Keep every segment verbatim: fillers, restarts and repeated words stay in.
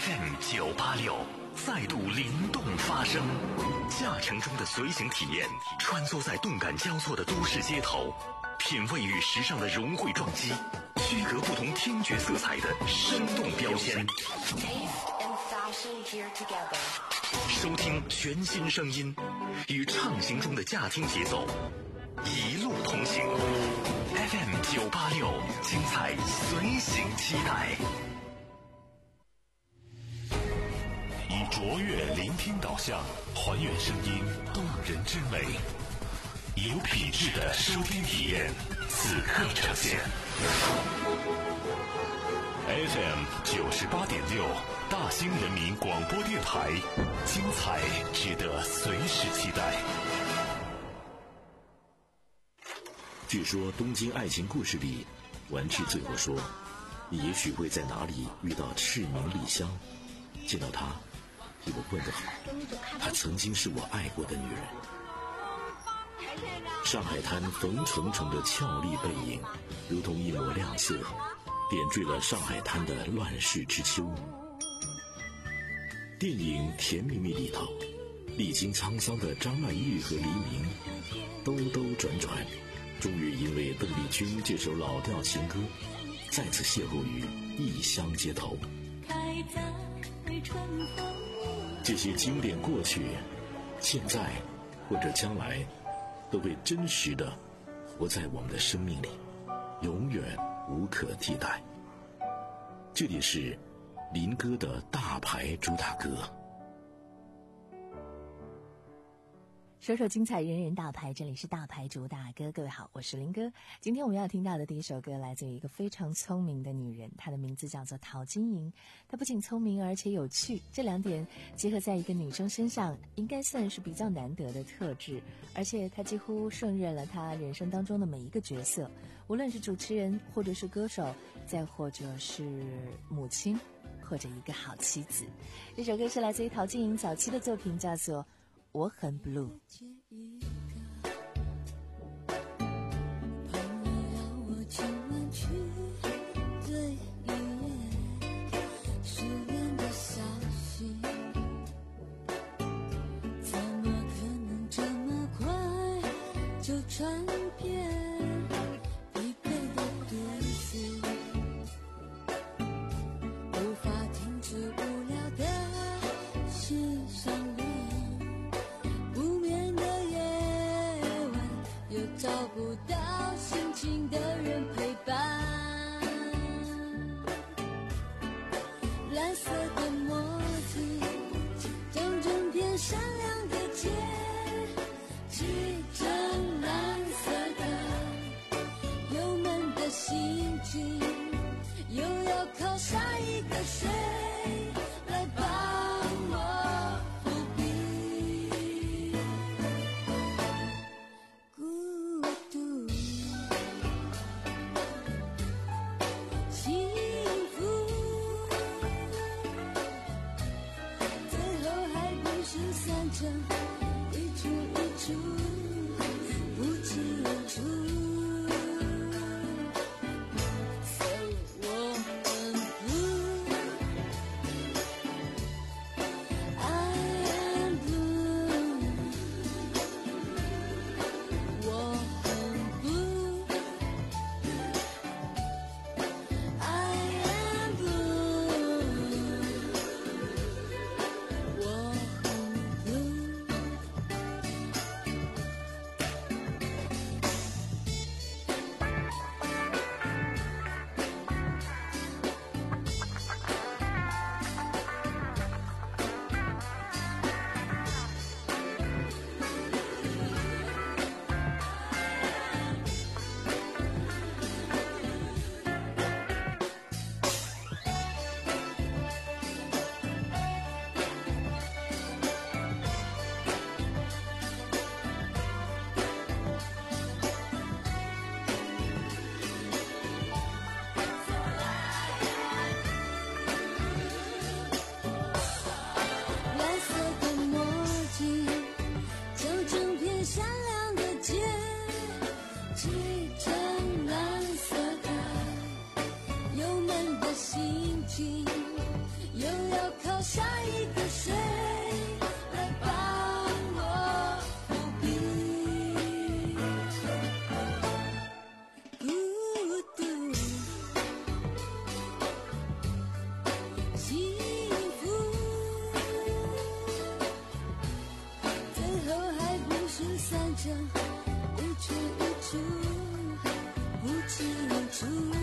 F M 九八六再度灵动发声，驾乘中的随行体验，穿梭在动感交错的都市街头，品味与时尚的融汇撞击，区隔不同听觉色彩的生动标签。收听全新声音，与畅行中的驾听节奏，一路同行。F M 九八六，精彩随行期待。以卓越聆听导向，还原声音动人之美，有品质的收听体验，此刻呈现。F M 九十八点六，大兴人民广播电台，精彩值得随时期待。 据说东京爱情故事里，丸治最后说，你也许会在哪里遇到赤名莉香，见到她替我问个好，她曾经是我爱过的女人。上海滩冯程程的俏丽背影，如同一抹亮色，点缀了上海滩的乱世之秋。电影《甜蜜蜜》里头，历经沧桑的张曼玉和黎明兜兜转转，终于因为邓丽君这首老调情歌，再次邂逅于异乡街头。开在春风，这些经典过去，现在或者将来，都会真实的活在我们的生命里，永远无可替代。这里是林哥的大牌主打歌。 首首精彩，人人大牌，这里是大牌主打歌。各位好，我是林哥。今天我们要听到的第一首歌来自于一个非常聪明的女人，她的名字叫做陶晶莹。她不仅聪明而且有趣，这两点结合在一个女生身上，应该算是比较难得的特质。而且她几乎胜任了她人生当中的每一个角色，无论是主持人，或者是歌手，再或者是母亲，或者一个好妻子。这首歌是来自于陶晶莹早期的作品，叫做我很 blue。 传遍疲惫的都市，无法停止无聊的欣赏里，不眠的夜晚，又找不到心情的人陪伴。蓝色的墨子，将整片闪亮的街漆成蓝色的，忧闷的心情又要靠下一个谁来帮我抚平孤独。幸福最后还不是散成一处一处不清楚。我很 blue。 找下一个谁来帮我抚平孤独。幸福最后还不是散着，无处无处，无期无处。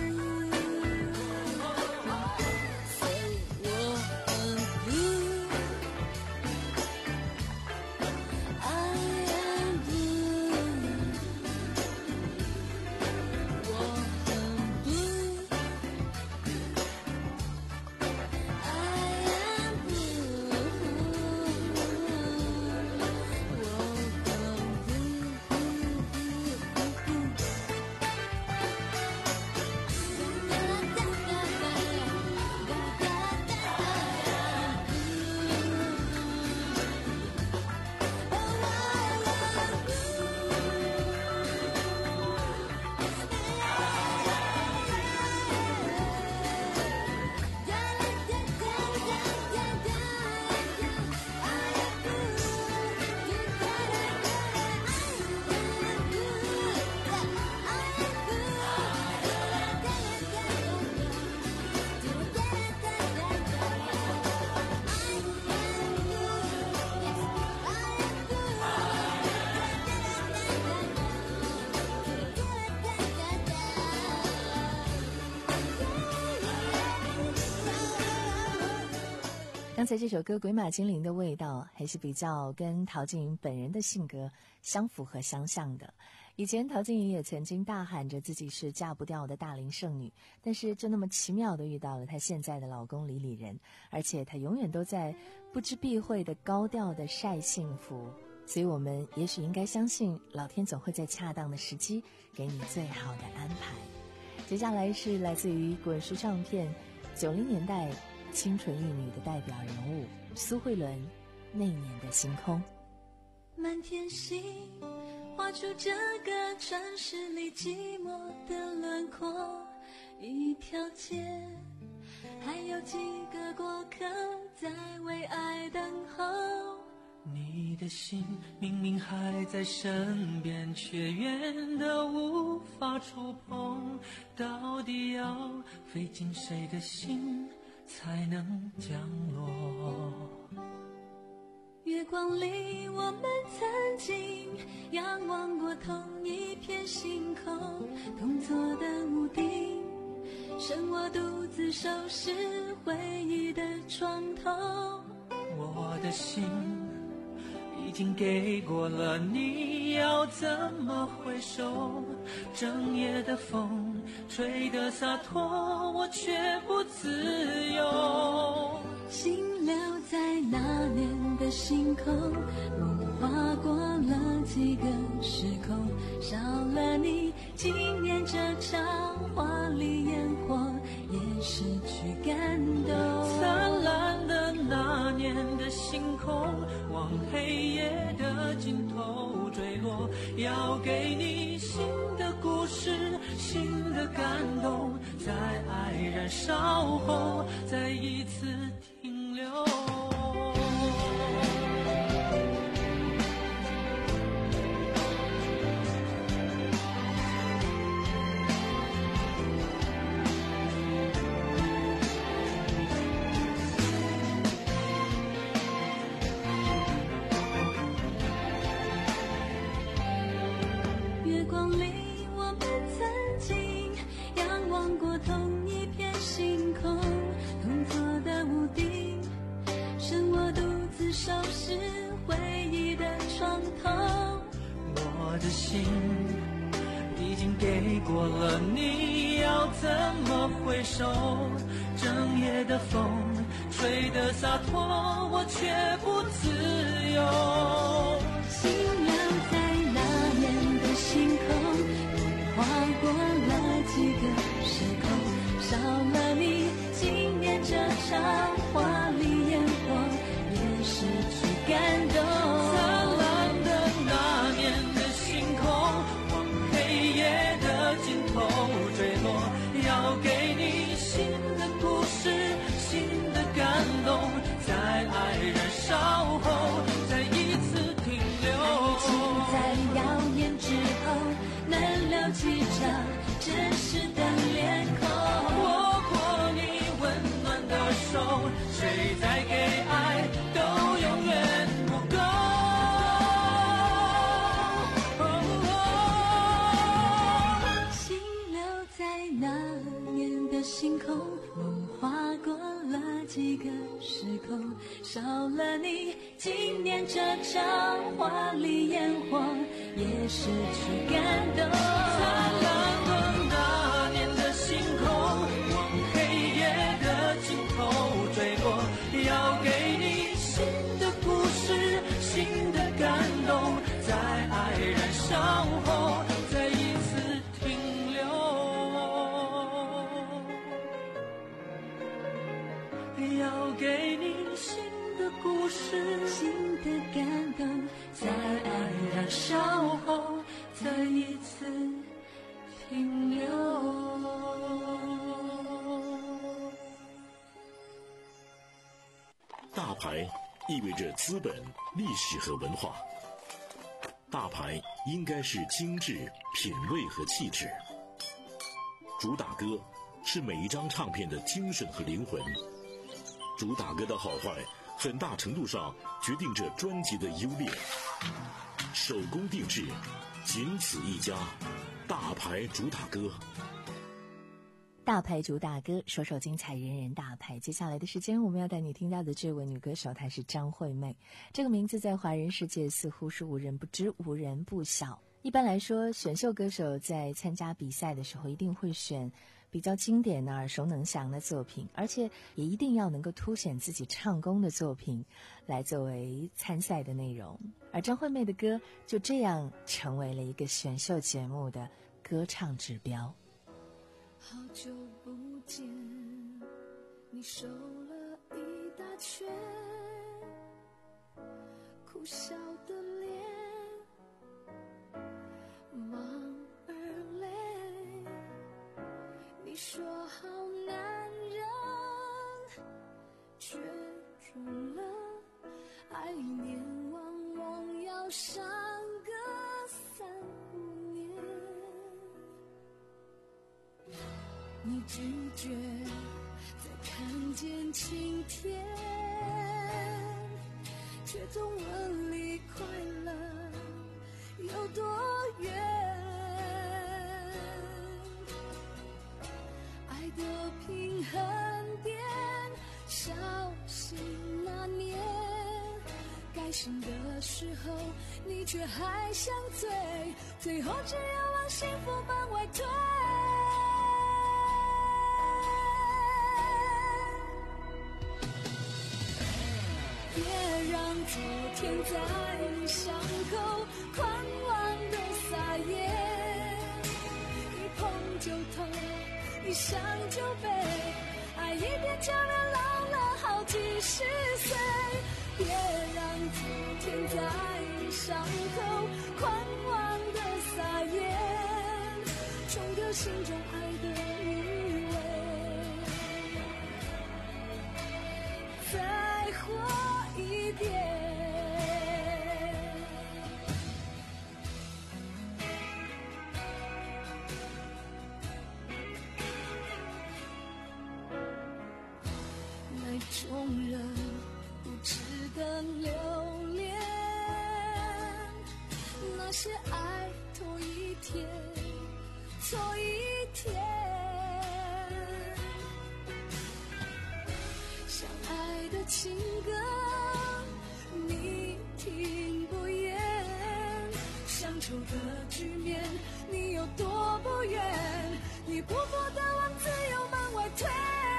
刚才这首歌《鬼马精灵》的味道还是比较跟陶晶莹本人的性格相符合相像的。以前陶晶莹也曾经大喊着自己是嫁不掉的大龄剩女，但是就那么奇妙的遇到了她现在的老公李李仁，而且她永远都在不知避讳的高调的晒幸福。所以我们也许应该相信老天总会在恰当的时机给你最好的安排。接下来是来自于滚石唱片九零年代清纯玉女的代表人物苏慧伦，那年的星空。 满天星画出这个城市里寂寞的轮廓，一条街还有几个过客在为爱等候。 你的心明明还在身边，却远得无法触碰，到底要飞进谁的心才能降落？ 月光里我们曾经仰望过同一片星空，同座的屋顶剩我独自收拾回忆的床头。 我的心已经给过了，你要怎么回首？整夜的风吹得洒脱，我却不自由。 心留在那年的星空，梦划过了几个时空，少了你，今年这场华丽烟火也失去感动。 灿烂的那年的星空，往黑夜的尽头坠落，要给你新的故事，新的感动，在爱燃烧后再一次停留。 月光里我们曾经仰望过同一片星空，同座的屋顶剩我独自收拾回忆的床头。 我的心已经给过了，你要怎么回首？整夜的风吹得洒脱，我却不自由。 心留在那年的星空，划过了几个时空，少了你，今年这场华丽烟火也失去感动。 灿烂的那年的星空，往黑夜的尽头坠落，要给你新的故事，新的感动，在谁再给爱都永远不够。 心留在那年的星空，梦划过了几个时空，少了你，今年这场华丽烟火也失去感动。 灿烂的那年的星空，往黑夜的尽头坠落，要给你新的故事，新的感动，在爱燃烧后再一次停留。要给你新的故事， 新的感动， 在爱燃烧后再一次停留。 大牌意味着资本、历史和文化。大牌应该是精致、品味和气质。主打歌是每一张唱片的精神和灵魂。主打歌的好坏，很大程度上决定着专辑的优劣。手工定制，仅此一家。大牌主打歌。 大牌主打歌，首首精彩，人人大牌。接下来的时间，我们要带你听到的这位女歌手，她是张惠妹。这个名字在华人世界似乎是无人不知、无人不晓。一般来说，选秀歌手在参加比赛的时候，一定会选比较经典的、耳熟能详的作品，而且也一定要能够凸显自己唱功的作品来作为参赛的内容。而张惠妹的歌就这样成为了一个选秀节目的歌唱指标。 好久不见，你瘦了一大圈，苦笑的脸，忙而累。你说好男人，却中了，爱一年往往要上个三五年。你拒绝再看见晴天，却总问离快乐有多远。爱的平衡点，小心那年，该醒的时候你却还想醉，最后只有往幸福门外推。别让昨天在你伤口狂妄的撒野，一碰就痛，一想就悲，爱一遍就能老了好几十岁。别让昨天在你伤口狂妄的撒野，冲掉心中爱的余味，再活一遍。那种人不值得留恋，那些爱拖一天错一天，相爱的情歌你听不厌，乡愁的局面你有多不愿，你不过的往自由门外推。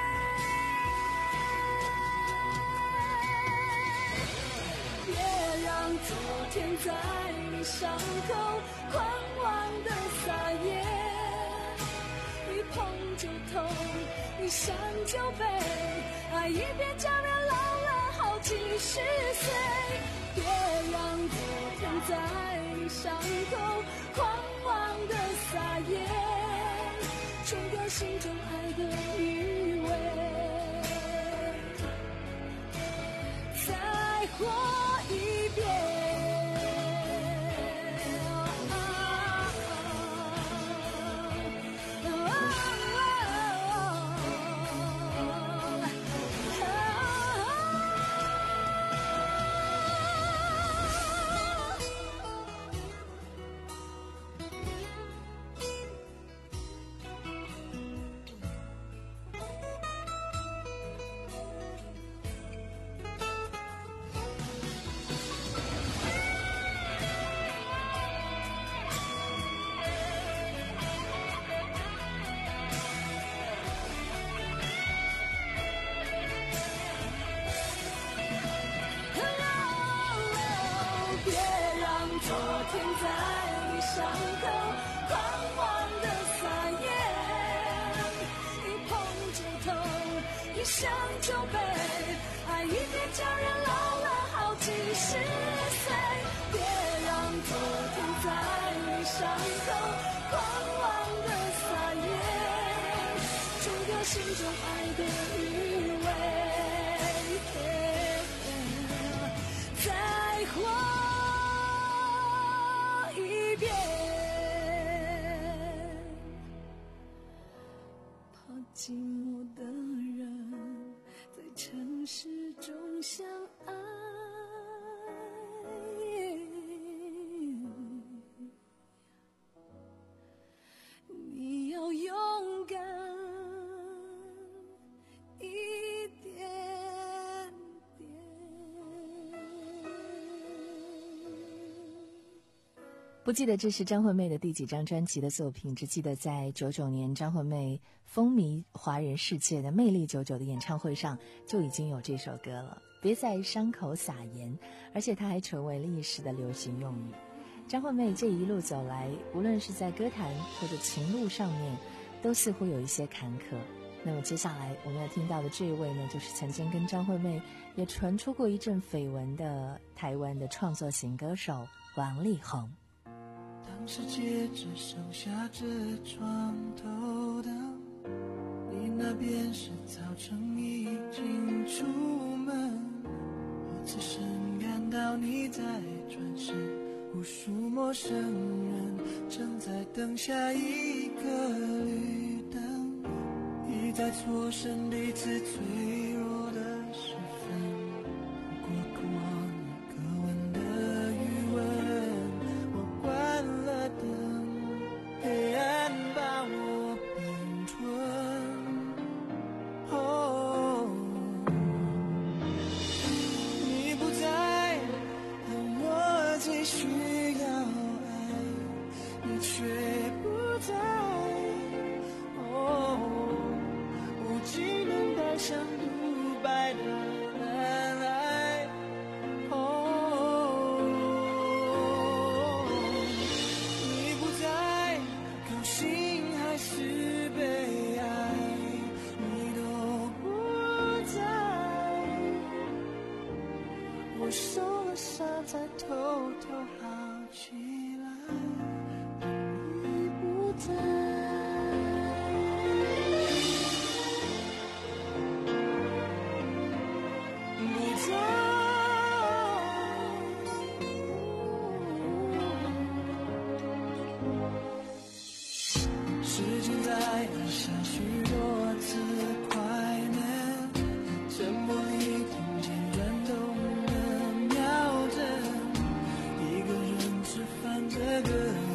别让昨天在你伤口狂妄的撒野，一碰就痛，一想就悲，爱一遍就能老了好几十岁。别让昨天在你伤口狂妄的撒野，冲掉心中爱的余味，再活一遍。啊昨天在你伤口狂妄的撒野，一碰就痛，一想就悲，爱一别叫人老了好几十岁，别让昨天在你伤口狂妄的撒野，冲掉心中爱的余味，再活一遍，怕寂寞的人在城市中相爱，你要勇敢一点点。 不记得这是张惠妹的第几张专辑的作品，只记得在九九年张惠妹风靡华人世界的魅力九九的演唱会上就已经有这首歌了，别在伤口撒盐，而且它还成为了一时的流行用语。张惠妹这一路走来，无论是在歌坛或者情路上面，都似乎有一些坎坷。那么接下来我们要听到的这一位呢，就是曾经跟张惠妹也传出过一阵绯闻的台湾的创作型歌手王力宏。 当世界只剩下这床头灯，你那边是早晨已经出门，我此时感到你在转身，无数陌生人正在等下一个绿灯，一再错身彼此脆弱的时分，如果渴望一个吻的余温，我关了灯，黑暗把我并吞。哦，你不在，当我最需要爱，你却不在。哦，我只能带上独白的难挨。哦，你不在，高兴还是悲哀，你都不在，我受了伤才偷偷好起来，你不在。不在，时间在按下许多次快门，沉默里听见转动的秒针，一个人吃饭的歌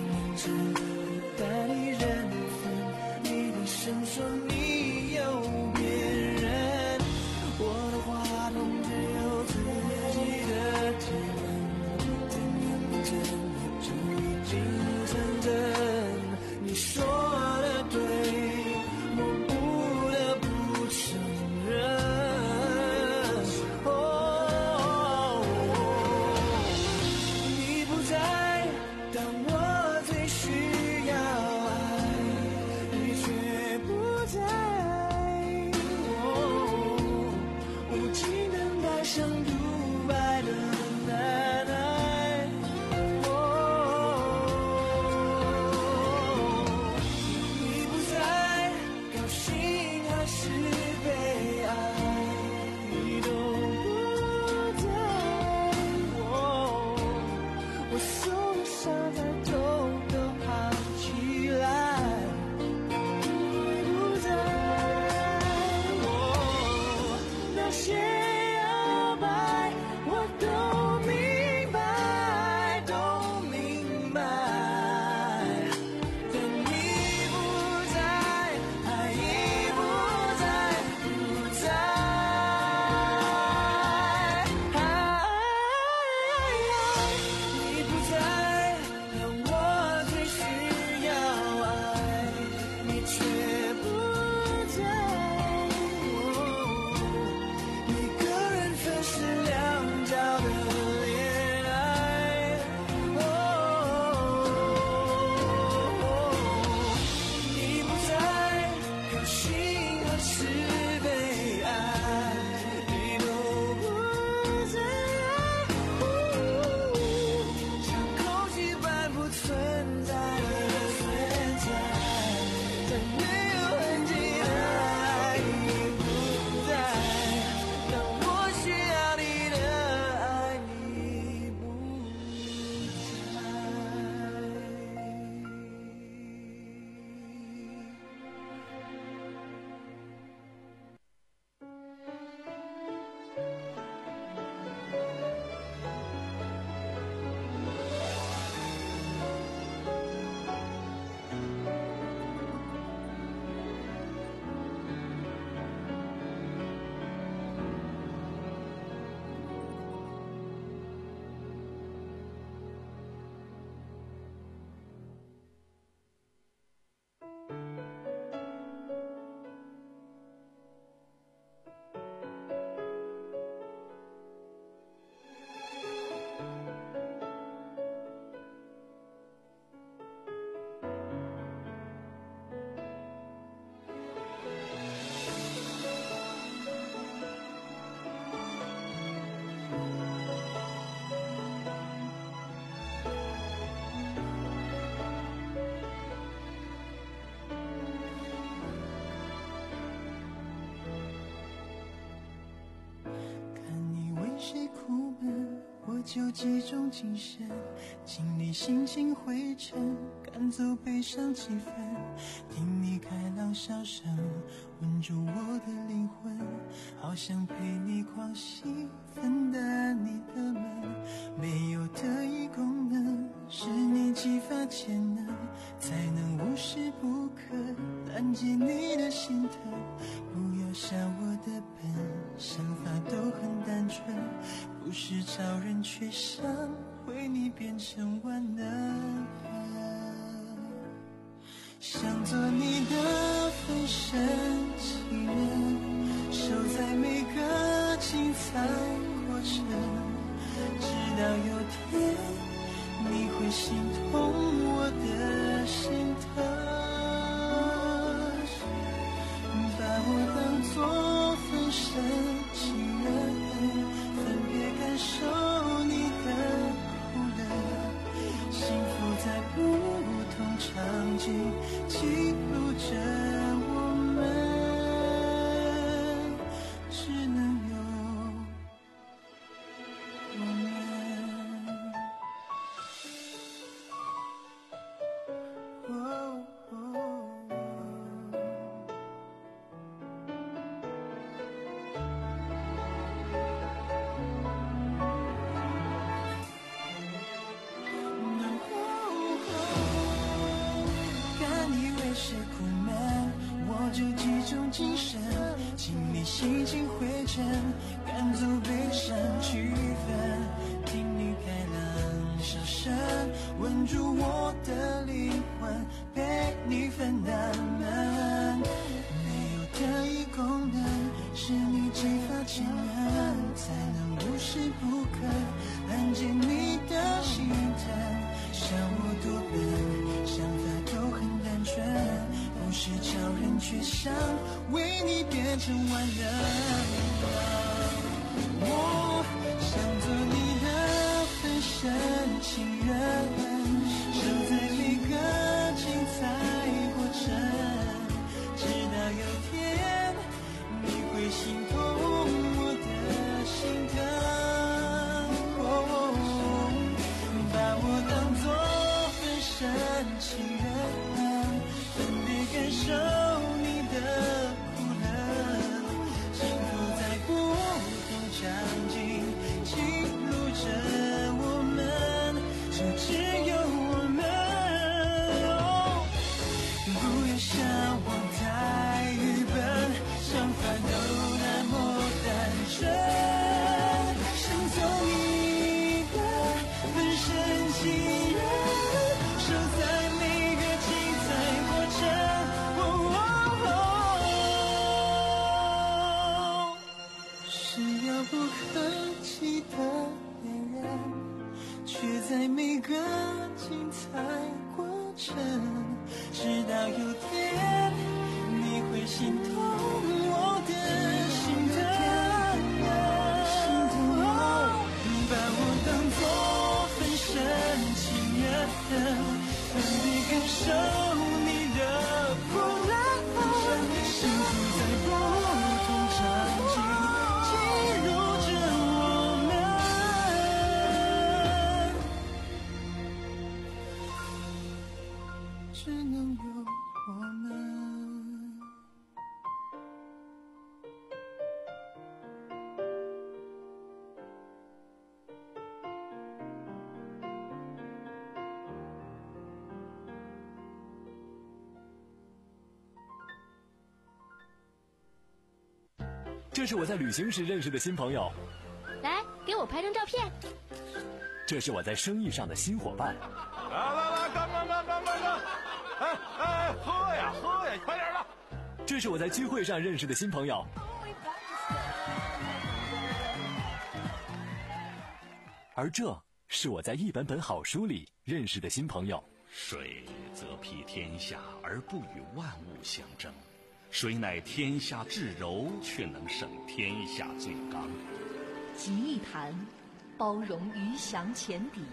就集中精神，清理心情灰尘，赶走悲伤气氛，听你开朗笑声，温住我的灵魂，好想陪你狂喜，分担你的闷，没有特异功能，是你激发潜能，才能无时不刻拦截你的心疼。不要笑我的笨，想法都很单纯，不是超人却想为你变成万能。想做你的分身情人，守在每个精彩过程，直到有天你会心痛我的心疼。把我当作分身情人，分别感受你的苦乐，幸福在不同场景记录着我们，只能有我们。哦哦是苦闷，我就集中精神，清理心情灰尘，赶走悲伤气氛，听你开朗笑声，稳住我的灵魂，陪你分担闷，没有特异功能，是你激发潜能，才能无时不刻拦截你的心疼。想我多笨，想法都很单纯，不是超人却想为你变成万能。我想做你的分身情人，守在每个精彩过程，直到有天你会心痛我的心疼。哦，把我当作分身情人，分别感受你的苦乐，幸福在不同场景记录着我们，就只有我们。哦，不要笑我太愚笨，想法都那么单纯，想做你的分身情人，守在每个精彩过程。哦哦哦，是遥不可及的恋人，却在每个精彩过程，直到有天你会心痛我的心疼。把我当作分身情人，分别感受你的苦乐，幸福在不同场景记录着我们，只能有我们。 这是我在旅行时认识的新朋友， 来给我拍张照片。 这是我在生意上的新伙伴。 来来来，干干干干干干！哎哎，喝呀喝呀，快点的！ 这是我在聚会上认识的新朋友。而这是我在一本本好书里认识的新朋友。 水则披天下而不与万物相争，谁乃天下至柔，却能胜天下最刚。 集一坛，包容鱼翔浅底；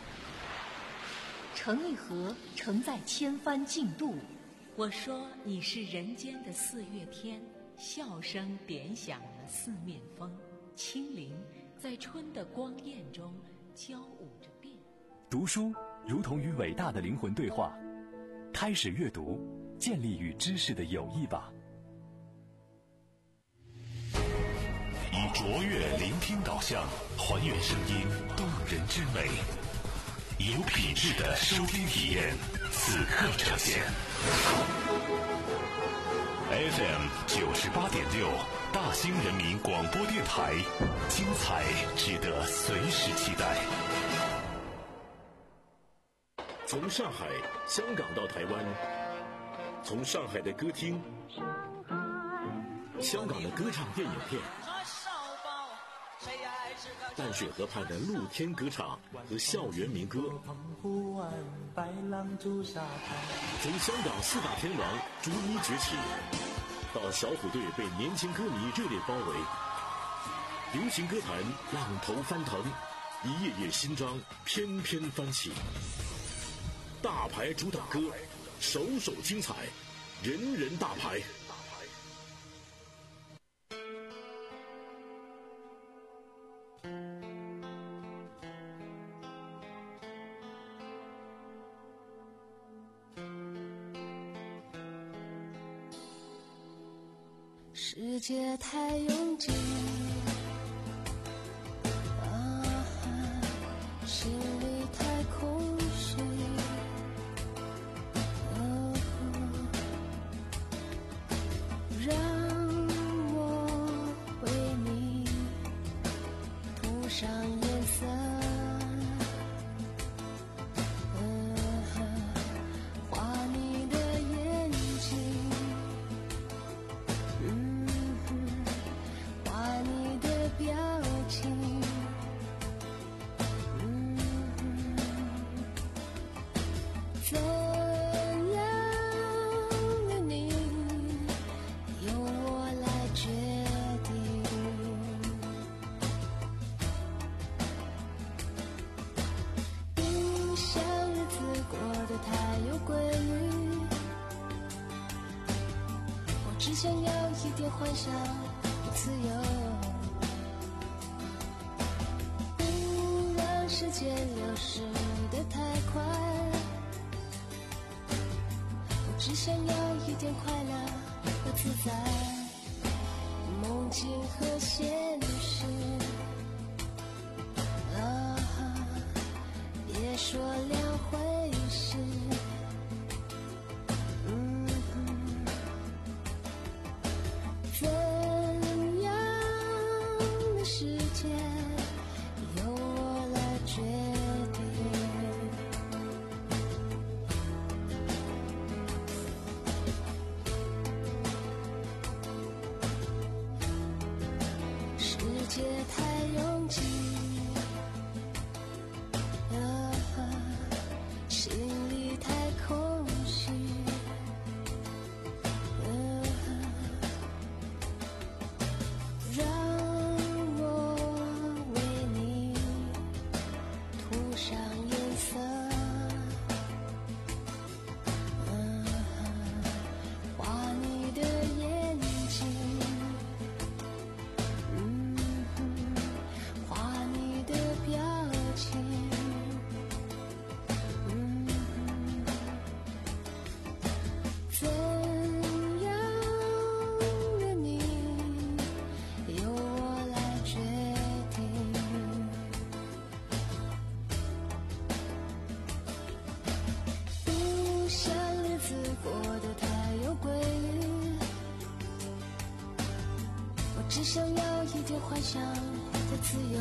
盛一盒，盛在千帆竞渡。 我说你是人间的四月天，笑声点响了四面风，清灵在春的光艳中交舞着变。 读书如同与伟大的灵魂对话，开始阅读，建立与知识的友谊吧。 以卓越聆听导向，还原声音动人之美，有品质的收听体验，此刻呈现。F M 九十八点六，大兴人民广播电台，精彩值得随时期待。 从上海、香港到台湾，从上海的歌厅、香港的歌唱电影片，淡水河畔的露天歌唱和校园民歌，从香港四大天王逐一崛起，到小虎队被年轻歌迷热烈包围，流行歌坛浪头翻腾，一页页新章翩翩翻起。大牌主打歌，首首精彩，人人大牌。 世界太拥挤，啊，心里太空虚，哦，让我为你涂上颜色，呃，画你的眼睛。表情，嗯，怎样的你由我来决定。不想日子过得太有规律，我只想要一点幻想和自由。时间流逝得太快，我只想要一点快乐和自在，梦境和现实，啊，别说两回事，嗯，怎样的世界由我来决定。世界太拥挤，啊，心里太空虚，啊，让我为你涂上颜色，嗯，画你的眼睛，嗯，画你的表情，嗯，怎样的你由我来决定。不想日子过得太有规律，我只想要一点幻想的自由。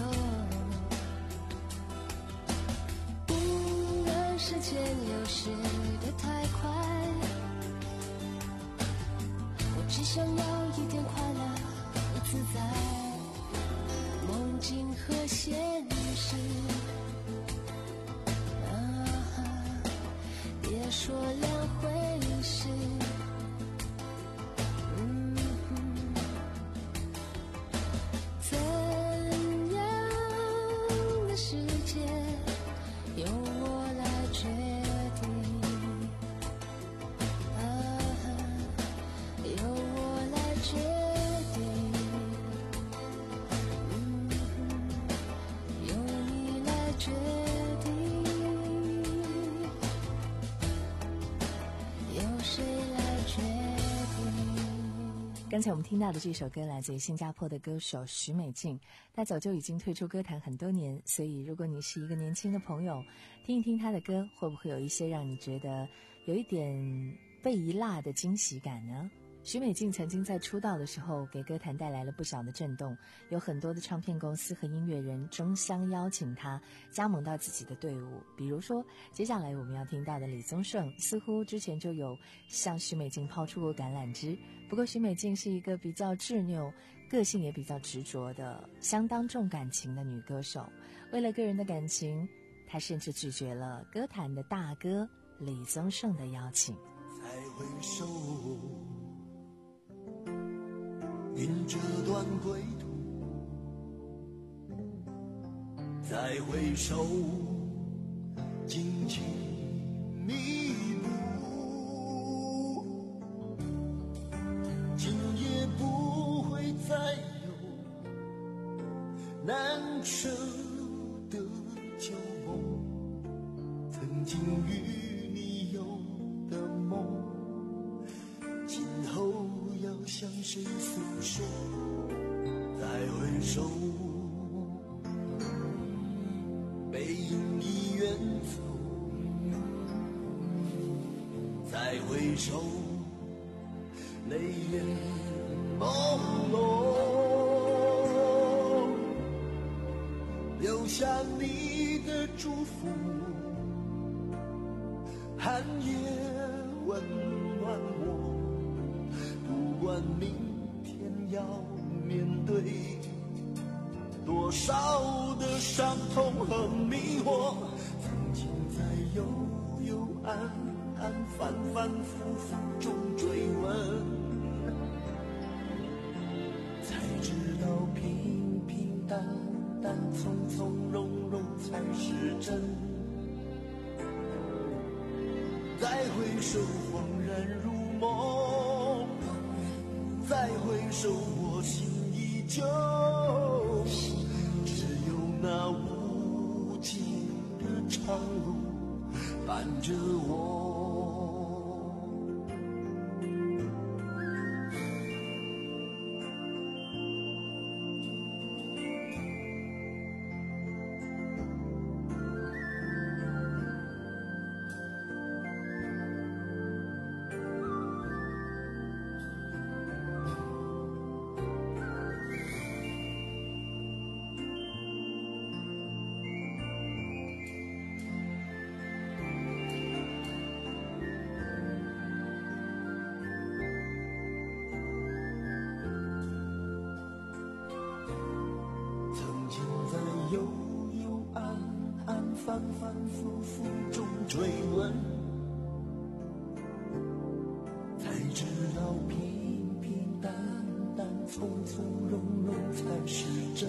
不让时间流逝得太快，我只想要一点快乐和自在，梦境和现实，啊，别说两回事，嗯，怎样的世界由我来决定，啊，由我来决定，嗯， 刚才我们听到的这首歌来自于新加坡的歌手许美静，她早就已经退出歌坛很多年，所以如果你是一个年轻的朋友，听一听她的歌，会不会有一些让你觉得有一点被一辣的惊喜感呢？许美静曾经在出道的时候给歌坛带来了不小的震动，有很多的唱片公司和音乐人争相邀请她加盟到自己的队伍。比如说接下来我们要听到的李宗盛，似乎之前就有向许美静抛出过橄榄枝。不过许美静是一个比较执拗，个性也比较执着的，相当重感情的女歌手。为了个人的感情，她甚至拒绝了歌坛的大哥李宗盛的邀请。 再回首，云这段归途，再回首，荆棘迷路，今夜不会再有难舍的旧梦，曾经与你有的梦，今后要向谁诉说？再回首，背影已远走。再回首，泪眼朦胧，留下你的祝福，寒夜温暖我。不管明天要面对多少的伤痛和迷惑，曾经在幽幽暗暗反反复复中追问，才知道平平淡淡从从容容才是真。再回首恍然如梦，再回首我心依旧，只有那无尽的长路伴着我。悠悠暗暗反反复复中追问，才知道平平淡淡从从容容才是真。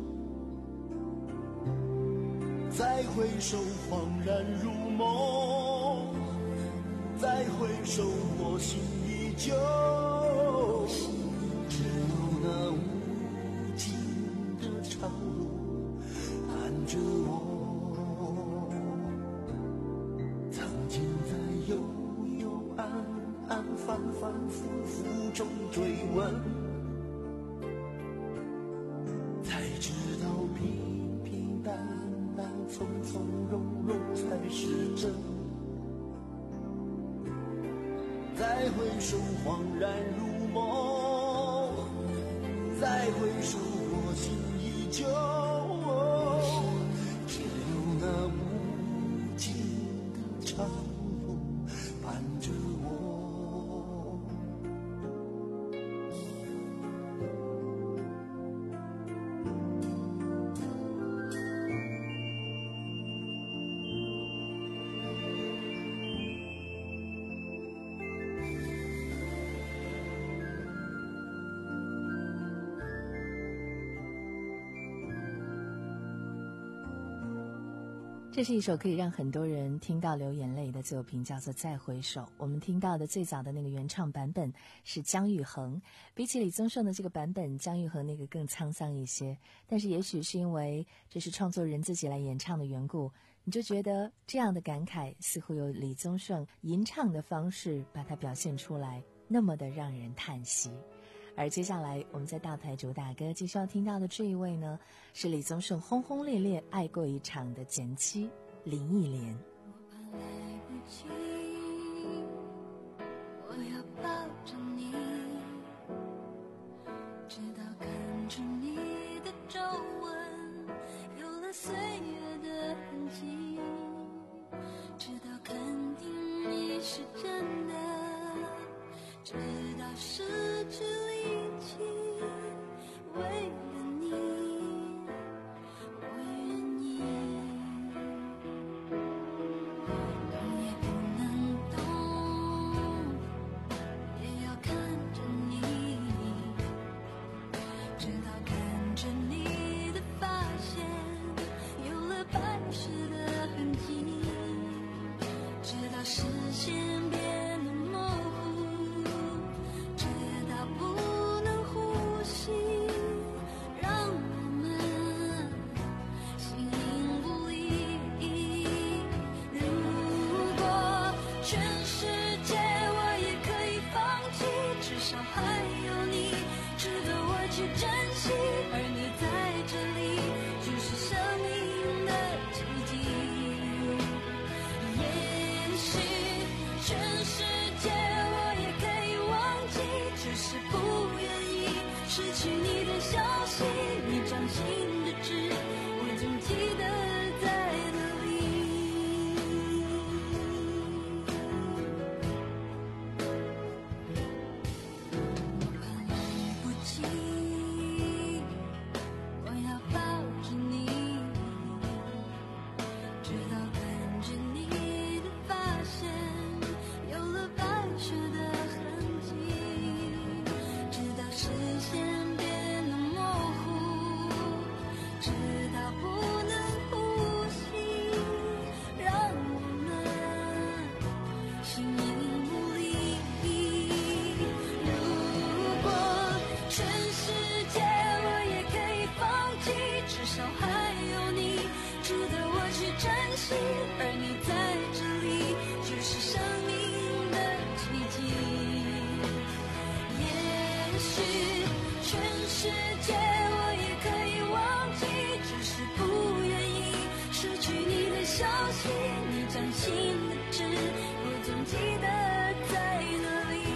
再回首恍然如梦，再回首我心依旧，只有那无尽的长路伴着我。曾经在幽幽暗暗反反复复中追问，才知道平平淡淡从从容容才是真。再回首恍然如梦，再回首我心依旧，只有那无尽的长路伴着我。 这是一首可以让很多人听到流眼泪的作品，叫做《再回首》。我们听到的最早的那个原唱版本是姜育恒，比起李宗盛的这个版本，姜育恒那个更沧桑一些。但是也许是因为这是创作人自己来演唱的缘故，你就觉得这样的感慨似乎有李宗盛吟唱的方式把它表现出来，那么的让人叹息。 而接下来我们在大牌主打歌继续要听到的这一位呢，是李宗盛轰轰烈烈爱过一场的前妻林忆莲。 我怕来不及，我要抱着你，直到看出你的皱纹有了岁月的痕迹，直到肯定你是真的，直到失去力气，为了你我愿意。动也不能动，也要看着你，直到看着你的发线有了白湿的痕迹，直到视线变得模糊，直到不能呼吸，让我们形影不离。如果全世界我也可以放弃，至少还有你值得我去珍惜，而你在这里就是生命的奇迹。也许全世界我也可以忘记，只是不愿意失去你的消息，你掌心的痣我总记得在哪里。我怕来不及，我要抱着你，直到看着你的发线有了白雪的痕迹，直到视线变得模糊，直到不能呼吸，让我们形影不离。如果全世界我也可以放弃，至少还有你值得我去珍惜，而你在这里就是生命的奇迹。也许全世界我也可以忘记，只是不愿意失去你的消息，你掌心的痣我总记得在哪里。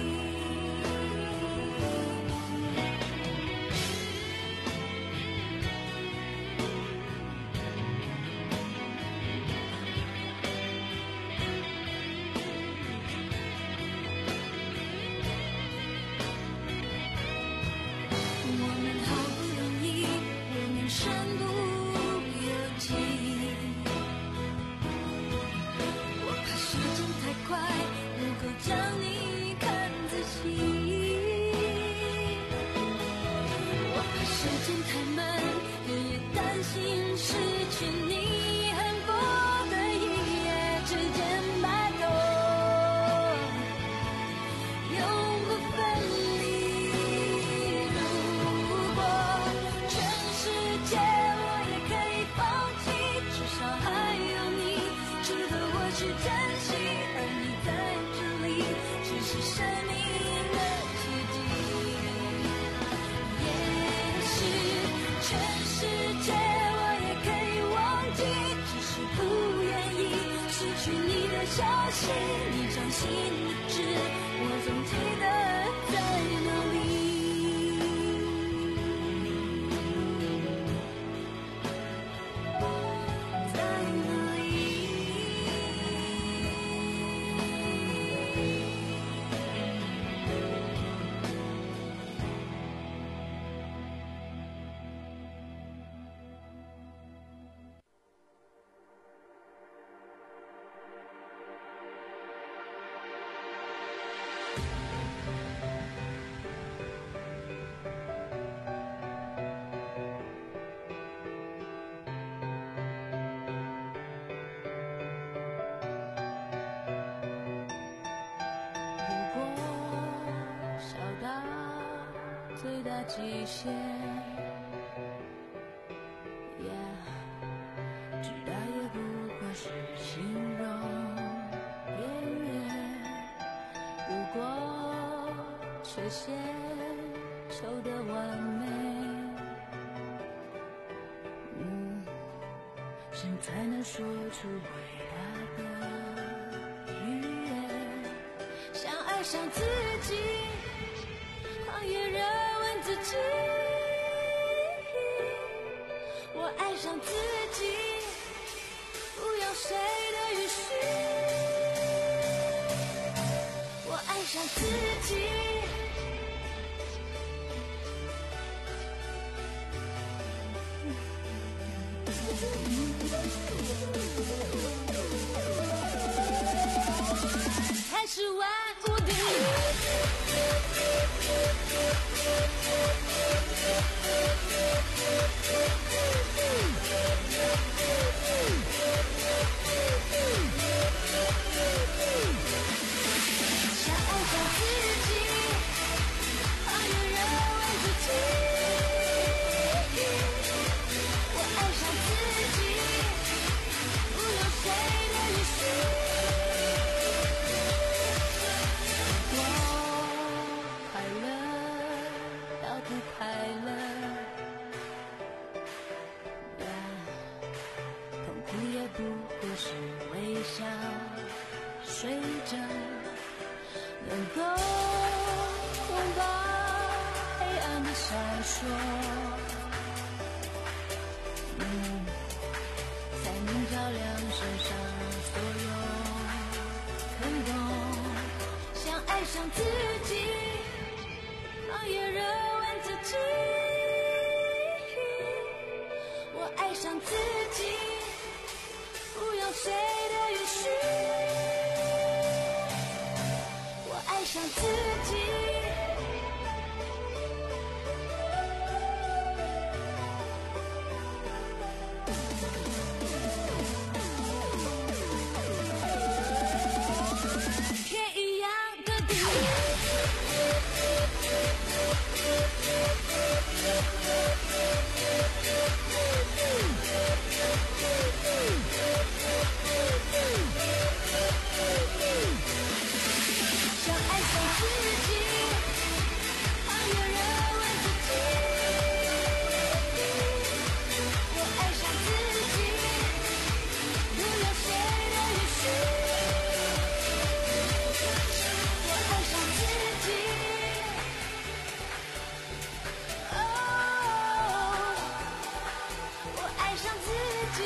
我们好不容易六年身不由己，我怕时间太快不够将你看仔细，我怕时间太慢日夜担心失去你，恨不得一夜之间摆脱，永不分离。如果全世界我也可以放弃，至少还有你值得我去珍惜，而你在这里只是生命的奇迹。也许全世界我也可以忘记，只是不愿意失去你的消息，你掌心的痣我总记得在哪里。在哪里？如果小到最大极限 ，Yeah， 直到也不过是形容边缘。如果缺陷心才能说出伟大的语言。想爱上自己，狂野热问自己，我爱上自己，不要谁的允许。我爱上自己，才是万物的想爱上自己，狂野热问自己，我爱上自己，不用谁的允许。我快乐到不快乐呀，痛苦也不过是微笑睡着，能够拥抱黑暗的闪烁，嗯，才能照亮身上所有坑洞。想爱上自己，狂野热问自己，我爱上自己，不要谁的允许。我爱上自己，天一样的地。想爱上自己，狂野热问自己，我爱上自己，不要谁的允许。我爱上自己，哦，我爱上自己，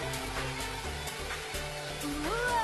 哦。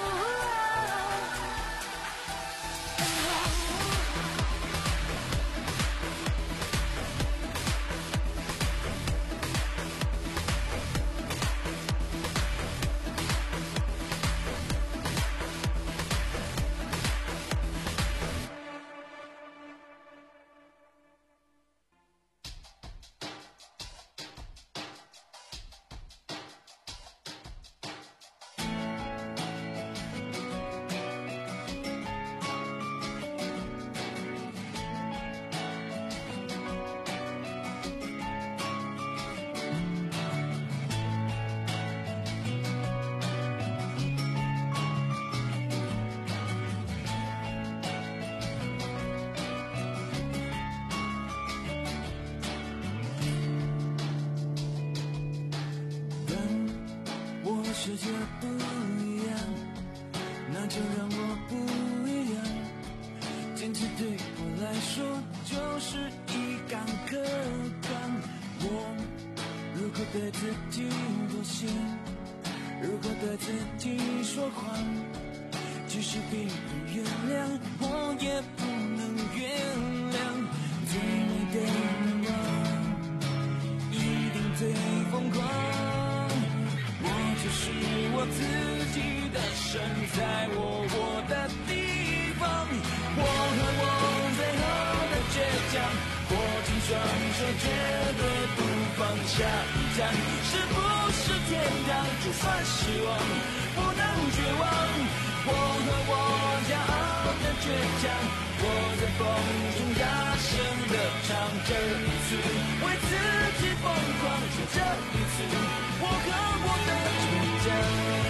世界不一样，那就让我不一样。坚持对我来说就是一杆刻钢。我如果对自己妥协，如果对自己说谎，即使别人原谅，我也不能原谅。最美的愿望，一定最疯狂。就是我自己的神，在我我的地方，我和我最后的倔强，握紧双手绝对不放下一站，是不是天堂？就算失望，不能绝望，我和我骄傲的倔强，我在风中大声的唱，这一次为自己疯狂，就这一次，我和我的倔强。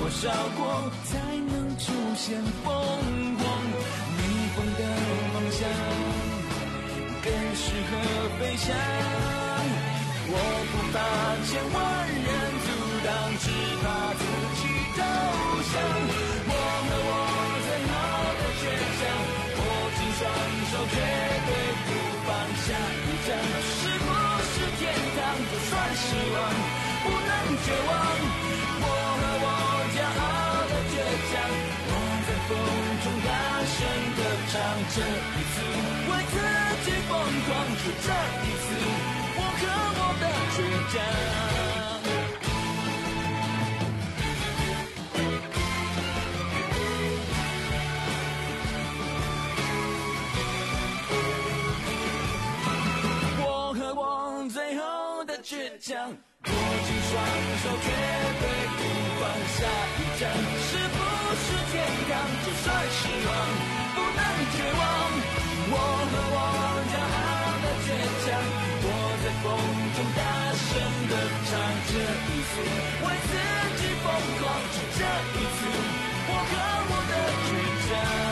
多少过才能出现疯狂？逆风的方向更适合飞翔。我不怕千万人阻挡，只怕自己投降。我和我最后的倔强，握紧双手绝对不放下一站。是不是天堂？就算失望，不能绝望。我和我骄傲的倔强，我在风中大声地唱。这一次为自己疯狂，是这一次我和我的倔强。我和我最后的倔强，握紧双手绝对不放下一站。是不是天堂？就算失望，不能绝望。我和我骄傲的倔强，我在风中大声地唱。这一次为自己疯狂，是这一次我和我的倔强。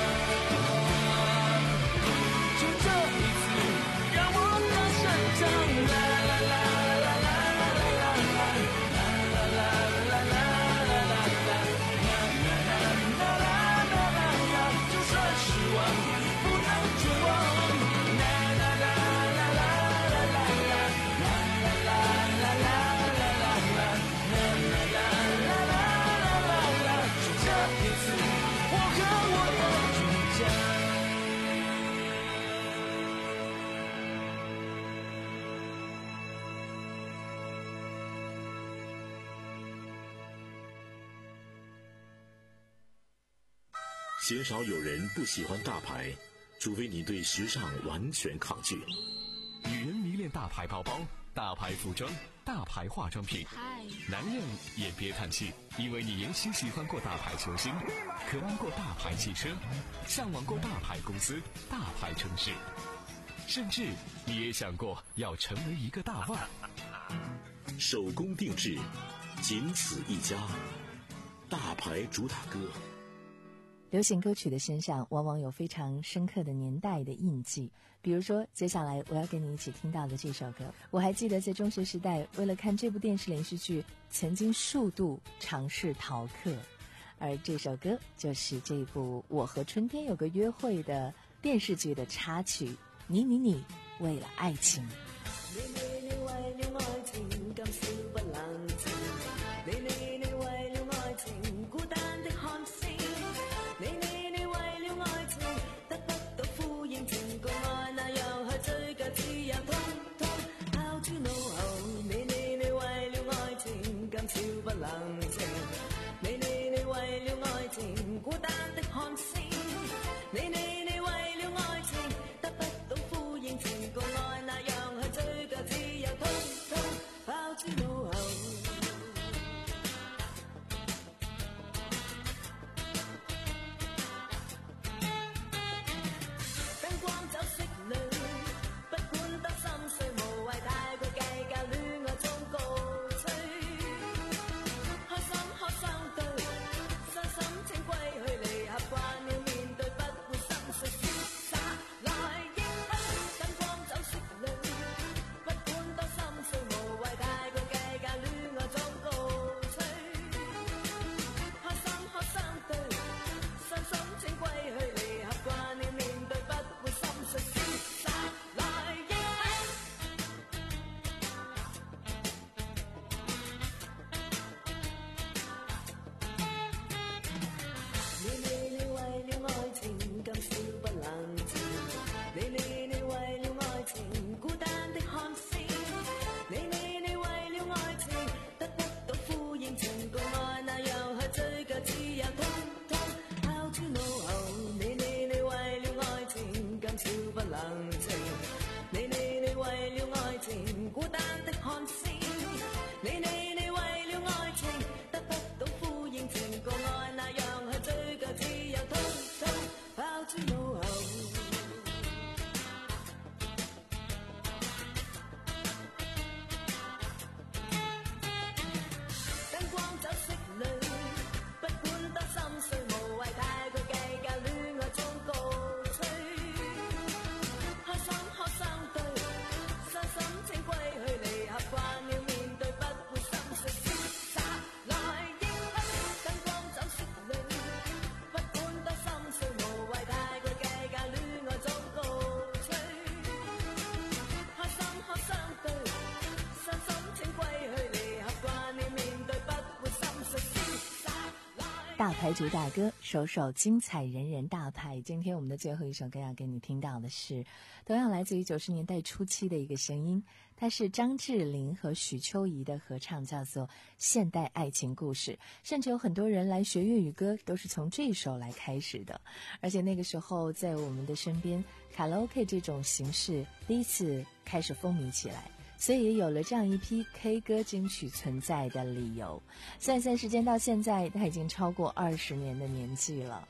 就这一次让我大声唱，啦啦啦啦啦啦啦啦啦啦啦啦啦啦啦啦，就算失望不能绝望。啦啦啦啦啦啦啦啦啦啦啦啦啦啦啦，就这一次我和我的倔强。 鲜少有人不喜欢大牌，除非你对时尚完全抗拒。 女人迷恋大牌包包、大牌服装、大牌化妆品，男人也别叹气，因为你也许喜欢过大牌球星，渴望过大牌汽车，向往过大牌公司、大牌城市，甚至你也想过要成为一个大腕。 手工定制，仅此一家，大牌主打歌。 流行歌曲的身上往往有非常深刻的年代的印记，比如说接下来我要跟你一起听到的这首歌，我还记得在中学时代为了看这部电视连续剧曾经数度尝试逃课，而这首歌就是这部《我和春天有个约会》的电视剧的插曲，你你你为了爱情。 你你你為了愛情今宵不冷靜，你你你為了愛情孤單的看星，你你你為了愛情得不到呼應，情共愛那樣去追究，只有通通拋諸腦後。你你你為了愛情今宵不冷靜，你你你為了愛情孤單的看星，你你你為了愛情得不到呼應，情共愛那樣去追究。 大牌主打歌，首首精彩人人大牌。今天我们的最后一首歌要给你听到的是同样来自于九十年代初期的一个声音，它是张智霖和许秋怡的合唱，叫做《现代爱情故事》。甚至有很多人来学粤语歌都是从这一首来开始的，而且那个时候在我们的身边，卡拉 OK 这种形式第一次开始风靡起来，所以也有了这样一批 K 歌金曲存在的理由。算算时间到现在，它已经超过二十年的年纪了。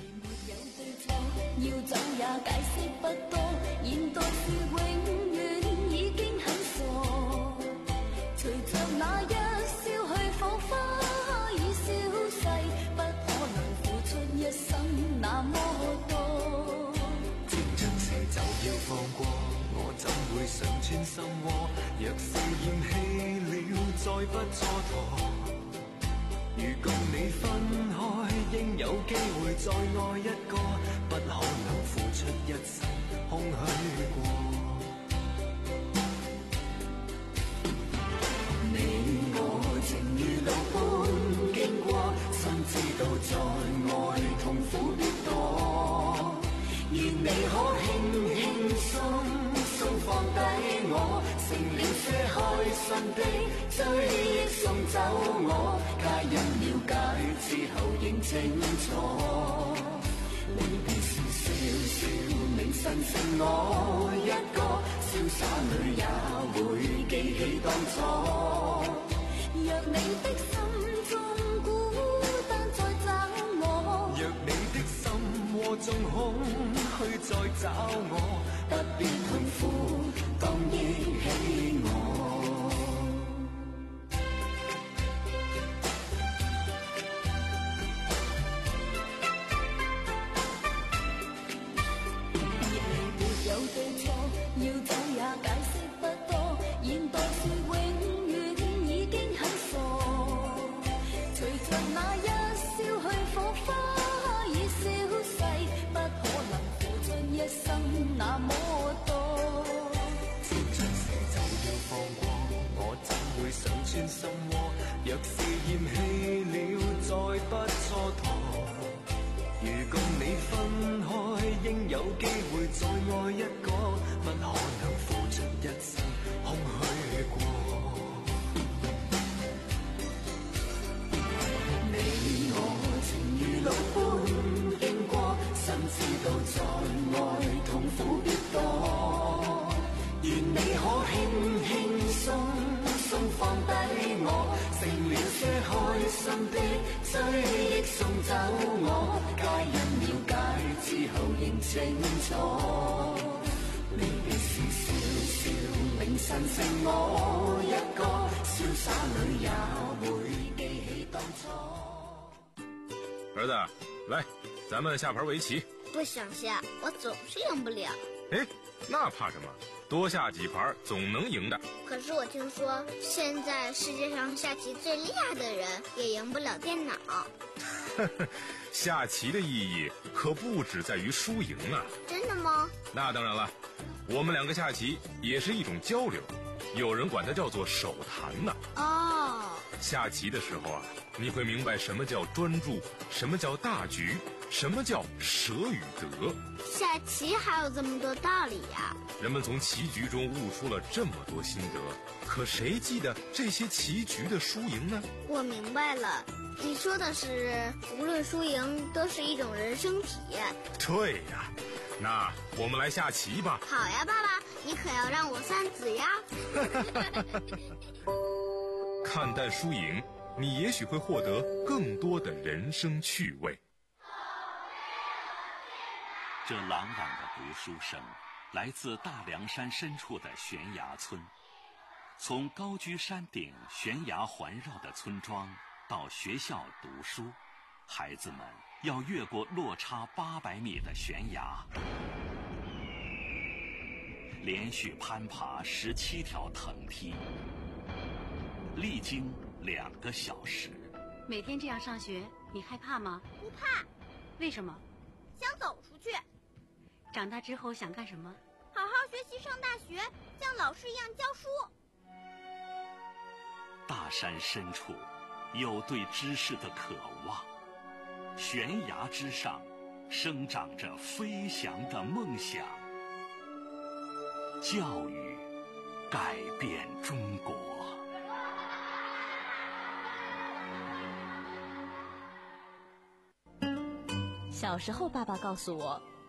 要走也解釋不多，現代是永遠已經很傻。隨着那一消去火花已消逝，不可能付出一生那麼多。 情真時就要放過，我怎會想穿心窩？若是厭棄了，再不蹉跎。如共你分開，應有機會再愛一個，不可能付出一生空虛過。你我情如路般經過，心知道在愛痛苦必多。願你可輕輕鬆鬆放低我，成了些開心的追憶送走我，皆因了解之後認清楚。離別時笑笑明晨剩我一個，瀟灑裏也會記起當初。若你的心中孤單再找我，若你的心窩中空虛再找我，不必痛苦當憶起我。有對錯，要走也解釋不多，現代是永遠已經很傻。隨着那一消去火花已消逝，不可能付出一生那麼多。接近時就要放過，我怎會想穿心窩？若是厭棄了，再不蹉跎。如共你分開，應有機會再愛一個，不可能付出一生空虛過。你我情如路般經過，心知道在愛痛苦必多。願你可輕輕鬆鬆放低我，成了些開心的追憶送走我，皆因了解之後認清楚。離別時笑笑明晨剩我一個，瀟灑裏也會記起當初。 兒子，來，咱們下盤圍棋。 不想下，我總是贏不了。 哎，那怕什麼？多下幾盤總能贏的。 可是我聽說，現在世界上下棋最厲害的人也贏不了電腦。 下棋的意義可不只在於輸贏啊。 真的嗎？ 那當然了，我們兩個下棋也是一種交流，有人管它叫做手談呢。 哦。 下棋的時候啊，你會明白什麼叫專注，什麼叫大局，什麼叫捨與得。 下棋還有這麼多道理呀！ 人們從棋局中悟出了這麼多心得，可誰記得這些棋局的輸贏呢？ 我明白了，你說的是無論輸贏都是一種人生體驗。 對呀，那我們來下棋吧。 好呀，爸爸，你可要讓我算子呀。 看淡輸贏，你也許會獲得更多的人生趣味。 這朗朗的讀書聲來自大涼山深處的懸崖村。從高居山頂懸崖環繞的村莊到學校讀書，孩子們要越過落差八百米的懸崖，連續攀爬十七條藤梯，歷經兩個小時。 每天這樣上學，你害怕嗎？ 不怕。 為什麼？ 想走出去。 長大之後想幹什麼？ 好好學習上大學，像老師一樣教書。 大山深處有對知識的渴望， 悬崖之上生长着飞翔的梦想。教育改变中国。 小时候，爸爸告诉我，